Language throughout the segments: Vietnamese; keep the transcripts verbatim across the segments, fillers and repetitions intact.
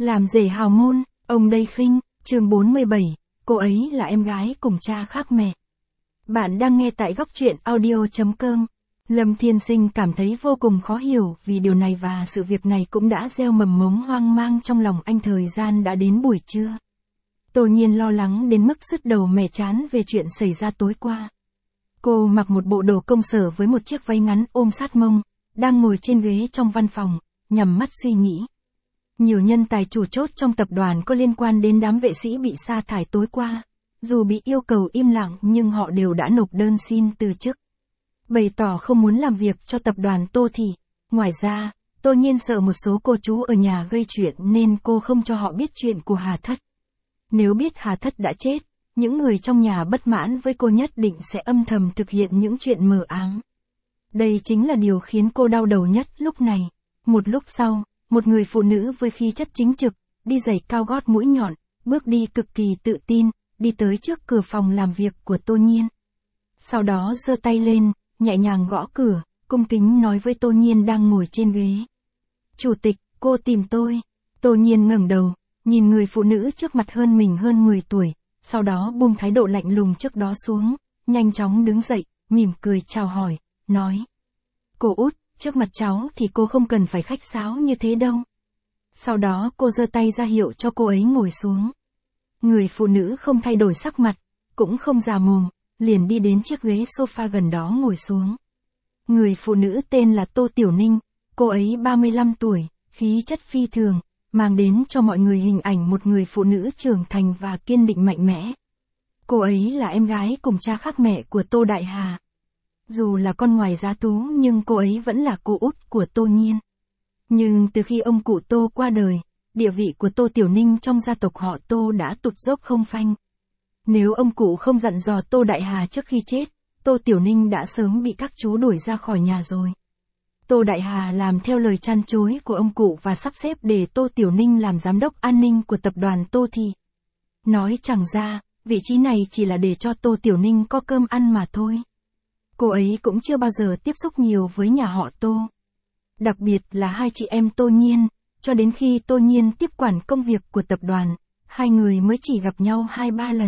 Làm rể hào môn, ông đây khinh, chương bốn mươi bảy, cô ấy là em gái cùng cha khác mẹ. Bạn đang nghe tại góc truyện audio chấm com. Lâm Thiên Sinh cảm thấy vô cùng khó hiểu vì điều này và sự việc này cũng đã gieo mầm mống hoang mang trong lòng anh thời gian đã đến buổi trưa. Tô Nhiên lo lắng đến mức sứt đầu mẻ trán về chuyện xảy ra tối qua. Cô mặc một bộ đồ công sở với một chiếc váy ngắn ôm sát mông, đang ngồi trên ghế trong văn phòng, nhắm mắt suy nghĩ. Nhiều nhân tài chủ chốt trong tập đoàn có liên quan đến đám vệ sĩ bị sa thải tối qua. Dù bị yêu cầu im lặng nhưng họ đều đã nộp đơn xin từ chức, bày tỏ không muốn làm việc cho tập đoàn Tô Thị. Ngoài ra, Tô Nhiên sợ một số cô chú ở nhà gây chuyện nên cô không cho họ biết chuyện của Hà Thất. Nếu biết Hà Thất đã chết, những người trong nhà bất mãn với cô nhất định sẽ âm thầm thực hiện những chuyện mờ ám. Đây chính là điều khiến cô đau đầu nhất lúc này. Một lúc sau, một người phụ nữ với khí chất chính trực, đi giày cao gót mũi nhọn, bước đi cực kỳ tự tin, đi tới trước cửa phòng làm việc của Tô Nhiên. Sau đó giơ tay lên, nhẹ nhàng gõ cửa, cung kính nói với Tô Nhiên đang ngồi trên ghế. Chủ tịch, cô tìm tôi. Tô Nhiên ngẩng đầu, nhìn người phụ nữ trước mặt hơn mình hơn mười tuổi, sau đó buông thái độ lạnh lùng trước đó xuống, nhanh chóng đứng dậy, mỉm cười chào hỏi, nói. Cô út, trước mặt cháu thì cô không cần phải khách sáo như thế đâu. Sau đó cô giơ tay ra hiệu cho cô ấy ngồi xuống. Người phụ nữ không thay đổi sắc mặt, cũng không già mồm, liền đi đến chiếc ghế sofa gần đó ngồi xuống. Người phụ nữ tên là Tô Tiểu Ninh, cô ấy ba mươi lăm tuổi, khí chất phi thường, mang đến cho mọi người hình ảnh một người phụ nữ trưởng thành và kiên định mạnh mẽ. Cô ấy là em gái cùng cha khác mẹ của Tô Đại Hà. Dù là con ngoài giá thú nhưng cô ấy vẫn là cô út của Tô Nhiên. Nhưng từ khi ông cụ Tô qua đời, địa vị của Tô Tiểu Ninh trong gia tộc họ Tô đã tụt dốc không phanh. Nếu ông cụ không dặn dò Tô Đại Hà trước khi chết, Tô Tiểu Ninh đã sớm bị các chú đuổi ra khỏi nhà rồi. Tô Đại Hà làm theo lời chăn chối của ông cụ và sắp xếp để Tô Tiểu Ninh làm giám đốc an ninh của tập đoàn Tô Thị. Nói chẳng ra, vị trí này chỉ là để cho Tô Tiểu Ninh có cơm ăn mà thôi. Cô ấy cũng chưa bao giờ tiếp xúc nhiều với nhà họ Tô. Đặc biệt là hai chị em Tô Nhiên, cho đến khi Tô Nhiên tiếp quản công việc của tập đoàn, hai người mới chỉ gặp nhau hai ba lần.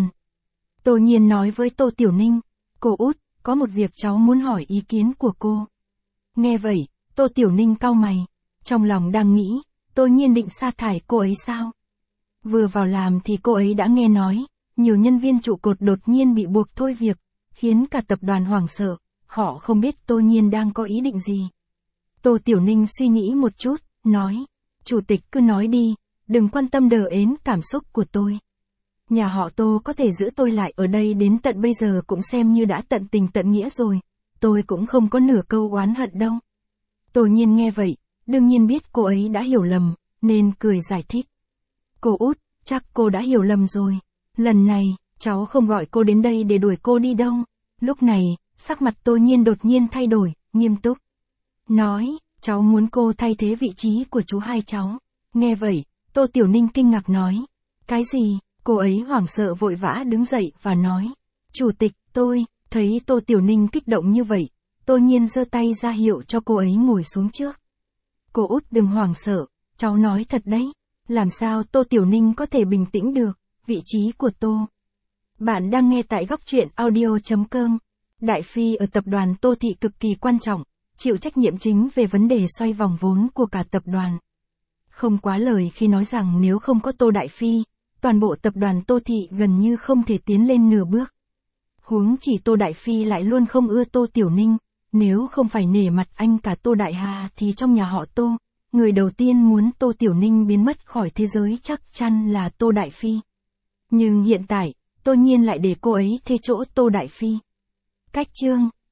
Tô Nhiên nói với Tô Tiểu Ninh, cô út, có một việc cháu muốn hỏi ý kiến của cô. Nghe vậy, Tô Tiểu Ninh cau mày, trong lòng đang nghĩ, Tô Nhiên định sa thải cô ấy sao? Vừa vào làm thì cô ấy đã nghe nói, nhiều nhân viên trụ cột đột nhiên bị buộc thôi việc, khiến cả tập đoàn hoảng sợ, họ không biết Tô Nhiên đang có ý định gì. Tô Tiểu Ninh suy nghĩ một chút, nói, chủ tịch cứ nói đi, đừng quan tâm đờ ến cảm xúc của tôi. Nhà họ Tô có thể giữ tôi lại ở đây đến tận bây giờ cũng xem như đã tận tình tận nghĩa rồi, tôi cũng không có nửa câu oán hận đâu. Tô Nhiên nghe vậy, đương nhiên biết cô ấy đã hiểu lầm, nên cười giải thích. Cô út, chắc cô đã hiểu lầm rồi, lần này, cháu không gọi cô đến đây để đuổi cô đi đâu. Lúc này, sắc mặt Tô Nhiên đột nhiên thay đổi, nghiêm túc. Nói, cháu muốn cô thay thế vị trí của chú hai cháu. Nghe vậy, Tô Tiểu Ninh kinh ngạc nói. Cái gì? Cô ấy hoảng sợ vội vã đứng dậy và nói. Chủ tịch, tôi, thấy Tô Tiểu Ninh kích động như vậy, Tô Nhiên giơ tay ra hiệu cho cô ấy ngồi xuống trước. Cô út đừng hoảng sợ, cháu nói thật đấy. Làm sao Tô Tiểu Ninh có thể bình tĩnh được, vị trí của Tô. Bạn đang nghe tại góc truyện audio chấm com. Đại Phi ở tập đoàn Tô Thị cực kỳ quan trọng, chịu trách nhiệm chính về vấn đề xoay vòng vốn của cả tập đoàn. Không quá lời khi nói rằng nếu không có Tô Đại Phi, toàn bộ tập đoàn Tô Thị gần như không thể tiến lên nửa bước. Huống chỉ Tô Đại Phi lại luôn không ưa Tô Tiểu Ninh, nếu không phải nể mặt anh cả Tô Đại Hà thì trong nhà họ Tô, người đầu tiên muốn Tô Tiểu Ninh biến mất khỏi thế giới chắc chắn là Tô Đại Phi. Nhưng hiện tại, Tô Nhiên lại để cô ấy thế chỗ Tô Đại Phi. Cách chương